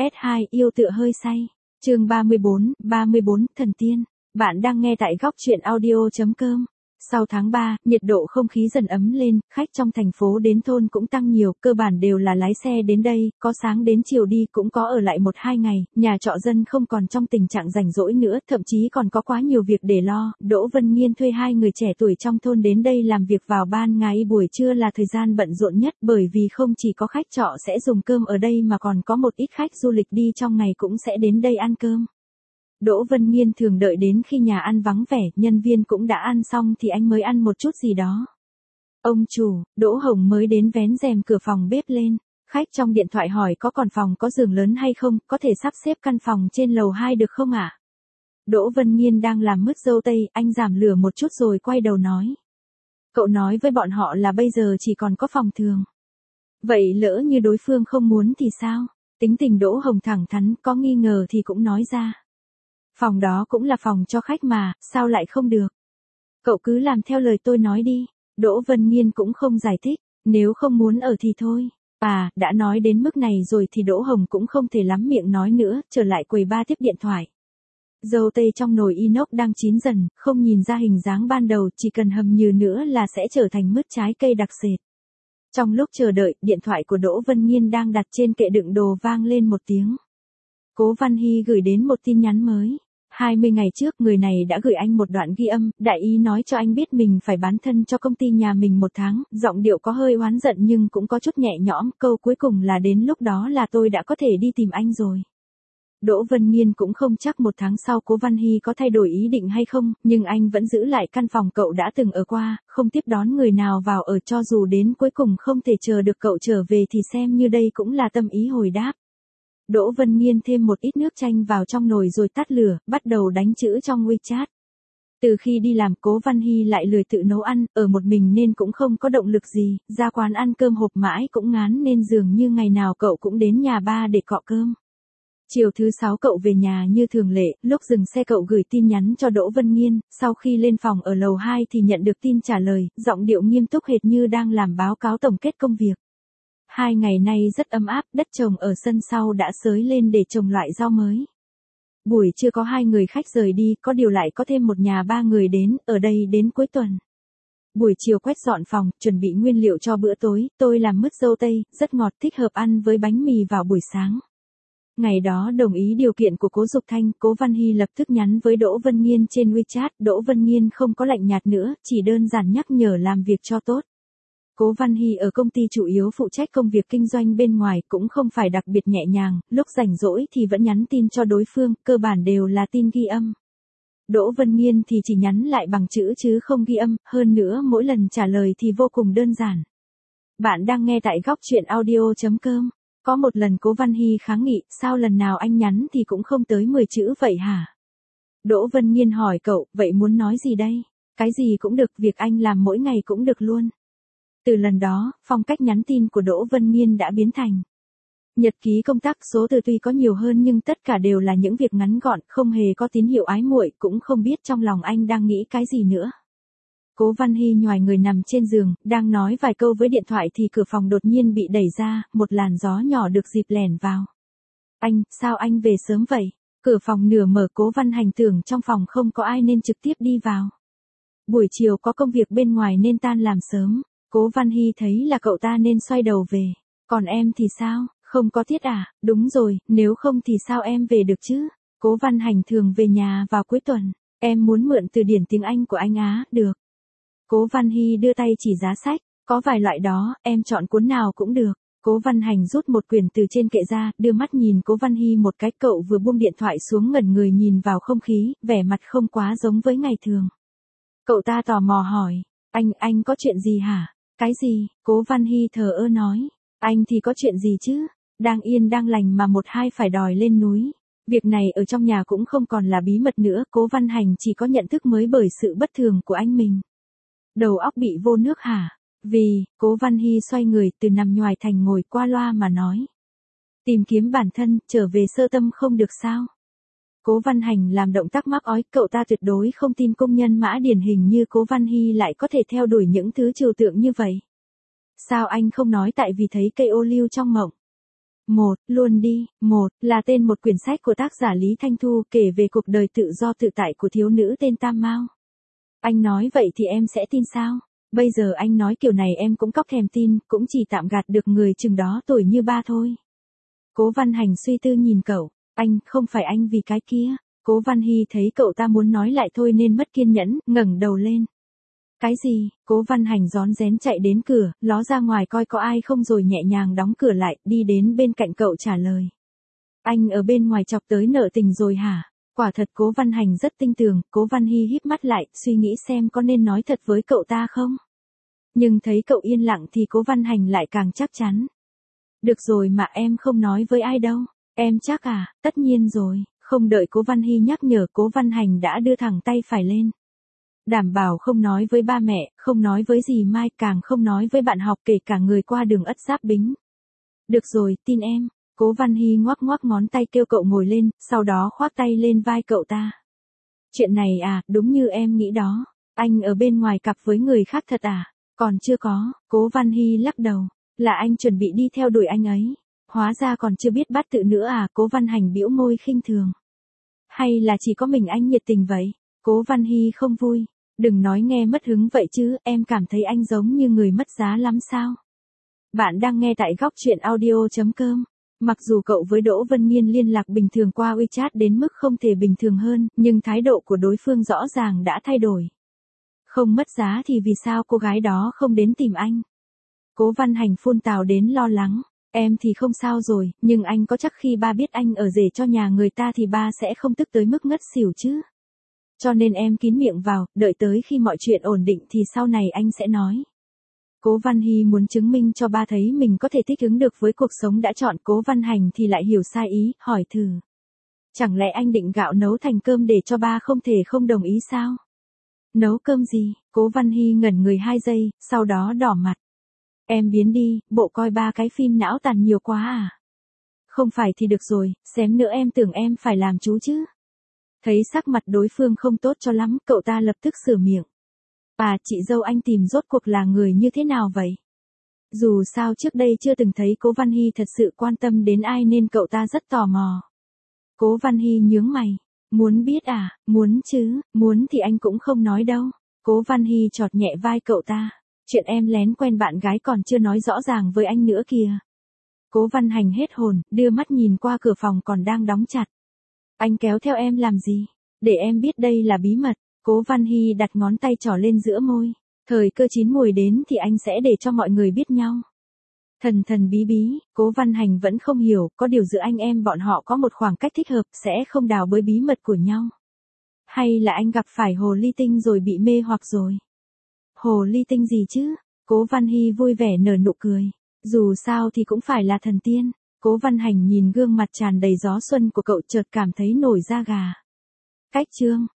S2 yêu tựa hơi say. Chương 34, Thần tiên. Bạn đang nghe tại góc truyện audio.com. Sau tháng 3, nhiệt độ không khí dần ấm lên, khách trong thành phố đến thôn cũng tăng nhiều, cơ bản đều là lái xe đến đây, có sáng đến chiều đi cũng có ở lại 1-2 ngày, nhà trọ dân không còn trong tình trạng rảnh rỗi nữa, thậm chí còn có quá nhiều việc để lo. Đỗ Vân Nghiên thuê 2 người trẻ tuổi trong thôn đến đây làm việc vào ban ngày, buổi trưa là thời gian bận rộn nhất, bởi vì không chỉ có khách trọ sẽ dùng cơm ở đây mà còn có một ít khách du lịch đi trong ngày cũng sẽ đến đây ăn cơm. Đỗ Vân Nghiên thường đợi đến khi nhà ăn vắng vẻ, nhân viên cũng đã ăn xong thì anh mới ăn một chút gì đó. Ông chủ, Đỗ Hồng mới đến vén rèm cửa phòng bếp lên. Khách trong điện thoại hỏi có còn phòng có giường lớn hay không, có thể sắp xếp căn phòng trên lầu 2 được không ạ? Đỗ Vân Nghiên đang làm mứt dâu tây, anh giảm lửa một chút rồi quay đầu nói. Cậu nói với bọn họ là bây giờ chỉ còn có phòng thường. Vậy lỡ như đối phương không muốn thì sao? Tính tình Đỗ Hồng thẳng thắn, có nghi ngờ thì cũng nói ra. Phòng đó cũng là phòng cho khách mà, sao lại không được? Cậu cứ làm theo lời tôi nói đi. Đỗ Vân Nghiên cũng không giải thích, nếu không muốn ở thì thôi. Đã nói đến mức này rồi thì Đỗ Hồng cũng không thể lắm miệng nói nữa, trở lại quầy ba tiếp điện thoại. Dâu tây trong nồi inox đang chín dần, không nhìn ra hình dáng ban đầu, chỉ cần hầm nhừ nữa là sẽ trở thành mứt trái cây đặc sệt. Trong lúc chờ đợi, điện thoại của Đỗ Vân Nghiên đang đặt trên kệ đựng đồ vang lên một tiếng. Cố Văn Hy gửi đến một tin nhắn mới. 20 ngày trước người này đã gửi anh một đoạn ghi âm, đại ý nói cho anh biết mình phải bán thân cho công ty nhà mình 1 tháng, giọng điệu có hơi oán giận nhưng cũng có chút nhẹ nhõm, câu cuối cùng là đến lúc đó là tôi đã có thể đi tìm anh rồi. Đỗ Vân Nghiên cũng không chắc 1 tháng sau Cố Văn Hy có thay đổi ý định hay không, nhưng anh vẫn giữ lại căn phòng cậu đã từng ở qua, không tiếp đón người nào vào ở cho dù đến cuối cùng không thể chờ được cậu trở về thì xem như đây cũng là tâm ý hồi đáp. Đỗ Vân Nghiên thêm một ít nước chanh vào trong nồi rồi tắt lửa, bắt đầu đánh chữ trong WeChat. Từ khi đi làm Cố Văn Hy lại lười tự nấu ăn, ở một mình nên cũng không có động lực gì, ra quán ăn cơm hộp mãi cũng ngán nên dường như ngày nào cậu cũng đến nhà ba để cọ cơm. Chiều thứ 6 cậu về nhà như thường lệ, lúc dừng xe cậu gửi tin nhắn cho Đỗ Vân Nghiên, sau khi lên phòng ở lầu 2 thì nhận được tin trả lời, giọng điệu nghiêm túc hệt như đang làm báo cáo tổng kết công việc. 2 ngày nay rất ấm áp, đất trồng ở sân sau đã xới lên để trồng loại rau mới. Buổi trưa có 2 người khách rời đi, có điều lại có thêm một nhà 3 người đến, ở đây đến cuối tuần. Buổi chiều quét dọn phòng, chuẩn bị nguyên liệu cho bữa tối, tôi làm mứt dâu tây, rất ngọt thích hợp ăn với bánh mì vào buổi sáng. Ngày đó đồng ý điều kiện của Cố Dục Thanh, Cố Văn Hy lập tức nhắn với Đỗ Vân Nghiên trên WeChat, Đỗ Vân Nghiên không có lạnh nhạt nữa, chỉ đơn giản nhắc nhở làm việc cho tốt. Cố Văn Hy ở công ty chủ yếu phụ trách công việc kinh doanh bên ngoài, cũng không phải đặc biệt nhẹ nhàng, lúc rảnh rỗi thì vẫn nhắn tin cho đối phương, cơ bản đều là tin ghi âm. Đỗ Vân Nghiên thì chỉ nhắn lại bằng chữ chứ không ghi âm, hơn nữa mỗi lần trả lời thì vô cùng đơn giản. Bạn đang nghe tại góc truyện audio.com. Có một lần Cố Văn Hy kháng nghị, sao lần nào anh nhắn thì cũng không tới 10 chữ vậy hả? Đỗ Vân Nghiên hỏi cậu, vậy muốn nói gì đây? Cái gì cũng được, việc anh làm mỗi ngày cũng được luôn. Từ lần đó, phong cách nhắn tin của Đỗ Vân Nghiên đã biến thành nhật ký công tác, số từ tuy có nhiều hơn nhưng tất cả đều là những việc ngắn gọn, không hề có tín hiệu ái muội, cũng không biết trong lòng anh đang nghĩ cái gì nữa. Cố Văn Hy nhoài người nằm trên giường, đang nói vài câu với điện thoại thì cửa phòng đột nhiên bị đẩy ra, một làn gió nhỏ được dịp lẻn vào. Anh, sao anh về sớm vậy? Cửa phòng nửa mở, Cố Văn Hành tưởng trong phòng không có ai nên trực tiếp đi vào. Buổi chiều có công việc bên ngoài nên tan làm sớm. Cố Văn Hy thấy là cậu ta nên xoay đầu về. Còn em thì sao, không có tiết à? Đúng rồi, nếu không thì sao em về được chứ? Cố Văn Hành thường về nhà vào cuối tuần. Em muốn mượn từ điển tiếng Anh của anh á, được. Cố Văn Hy đưa tay chỉ giá sách, có vài loại đó, em chọn cuốn nào cũng được. Cố Văn Hành rút một quyển từ trên kệ ra, đưa mắt nhìn Cố Văn Hy một cái, cậu vừa buông điện thoại xuống ngẩn người nhìn vào không khí, vẻ mặt không quá giống với ngày thường. Cậu ta tò mò hỏi, anh có chuyện gì hả? Cái gì? Cố Văn Hy thờ ơ nói, anh thì có chuyện gì chứ? Đang yên đang lành mà một hai phải đòi lên núi. Việc này ở trong nhà cũng không còn là bí mật nữa, Cố Văn Hành chỉ có nhận thức mới bởi sự bất thường của anh mình. Đầu óc bị vô nước hả? Vì, Cố Văn Hy xoay người từ nằm nhoài thành ngồi qua loa mà nói. Tìm kiếm bản thân, trở về sơ tâm không được sao? Cố Văn Hành làm động tác mắc ói, cậu ta tuyệt đối không tin công nhân mã điển hình như Cố Văn Hy lại có thể theo đuổi những thứ trừu tượng như vậy. Sao anh không nói tại vì thấy cây ô liu trong mộng? Một, luôn đi, một, là tên một quyển sách của tác giả Lý Thanh Thu kể về cuộc đời tự do tự tại của thiếu nữ tên Tam Mao. Anh nói vậy thì em sẽ tin sao? Bây giờ anh nói kiểu này em cũng cóc thèm tin, cũng chỉ tạm gạt được người chừng đó tuổi như ba thôi. Cố Văn Hành suy tư nhìn cậu, anh, không phải anh vì cái kia. Cố Văn Hy thấy cậu ta muốn nói lại thôi nên mất kiên nhẫn, ngẩng đầu lên. Cái gì? Cố Văn Hành rón rén chạy đến cửa, ló ra ngoài coi có ai không rồi nhẹ nhàng đóng cửa lại, đi đến bên cạnh cậu trả lời. Anh ở bên ngoài chọc tới nợ tình rồi hả? Quả thật Cố Văn Hành rất tinh tường, Cố Văn Hy híp mắt lại, suy nghĩ xem có nên nói thật với cậu ta không? Nhưng thấy cậu yên lặng thì Cố Văn Hành lại càng chắc chắn. Được rồi mà em không nói với ai đâu. Em chắc à? Tất nhiên rồi. Không đợi Cố Văn Hy nhắc nhở, Cố Văn Hành đã đưa thẳng tay phải lên. Đảm bảo không nói với ba mẹ, không nói với dì Mai, càng không nói với bạn học, kể cả người qua đường Ất Giáp Bính. Được rồi, tin em. Cố Văn Hy ngoắc ngoắc ngón tay kêu cậu ngồi lên, sau đó khoác tay lên vai cậu ta. Chuyện này à, đúng như em nghĩ đó. Anh ở bên ngoài cặp với người khác thật à? Còn chưa có. Cố Văn Hy lắc đầu. Là anh chuẩn bị đi theo đuổi anh ấy. Hóa ra còn chưa biết bắt tự nữa à? Cố Văn Hành bĩu môi khinh thường. Hay là chỉ có mình anh nhiệt tình vậy? Cố Văn Hy không vui. Đừng nói nghe mất hứng vậy chứ, em cảm thấy anh giống như người mất giá lắm sao? Bạn đang nghe tại góc truyện audio.com. Mặc dù cậu với Đỗ Vân Nhiên liên lạc bình thường qua WeChat đến mức không thể bình thường hơn, nhưng thái độ của đối phương rõ ràng đã thay đổi. Không mất giá thì vì sao cô gái đó không đến tìm anh? Cố Văn Hành phun tào đến lo lắng. Em thì không sao rồi, nhưng anh có chắc khi ba biết anh ở rể cho nhà người ta thì ba sẽ không tức tới mức ngất xỉu chứ? Cho nên em kín miệng vào, đợi tới khi mọi chuyện ổn định thì sau này anh sẽ nói. Cố Văn Hy muốn chứng minh cho ba thấy mình có thể thích ứng được với cuộc sống đã chọn. Cố Văn Hành thì lại hiểu sai ý, hỏi thử. Chẳng lẽ anh định gạo nấu thành cơm để cho ba không thể không đồng ý sao? Nấu cơm gì? Cố Văn Hy ngẩn người 2 giây, sau đó đỏ mặt. Em biến đi, bộ coi 3 cái phim não tàn nhiều quá à? Không phải thì được rồi, xém nữa em tưởng em phải làm chú chứ. Thấy sắc mặt đối phương không tốt cho lắm, cậu ta lập tức sửa miệng. À, chị dâu anh tìm rốt cuộc là người như thế nào vậy? Dù sao trước đây chưa từng thấy Cố Văn Hy thật sự quan tâm đến ai nên cậu ta rất tò mò. Cố Văn Hy nhướng mày. Muốn biết à? Muốn chứ, muốn thì anh cũng không nói đâu. Cố Văn Hy chọt nhẹ vai cậu ta. Chuyện em lén quen bạn gái còn chưa nói rõ ràng với anh nữa kìa. Cố Văn Hành hết hồn, đưa mắt nhìn qua cửa phòng còn đang đóng chặt. Anh kéo theo em làm gì? Để em biết đây là bí mật. Cố Văn Hy đặt ngón tay trỏ lên giữa môi. Thời cơ chín muồi đến thì anh sẽ để cho mọi người biết nhau. Thần thần bí bí, Cố Văn Hành vẫn không hiểu, có điều giữa anh em bọn họ có một khoảng cách thích hợp, sẽ không đào bới bí mật của nhau. Hay là anh gặp phải hồ ly tinh rồi bị mê hoặc rồi? Hồ ly tinh gì chứ? Cố Văn Hy vui vẻ nở nụ cười. Dù sao thì cũng phải là thần tiên. Cố Văn Hành nhìn gương mặt tràn đầy gió xuân của cậu chợt cảm thấy nổi da gà. Cách chương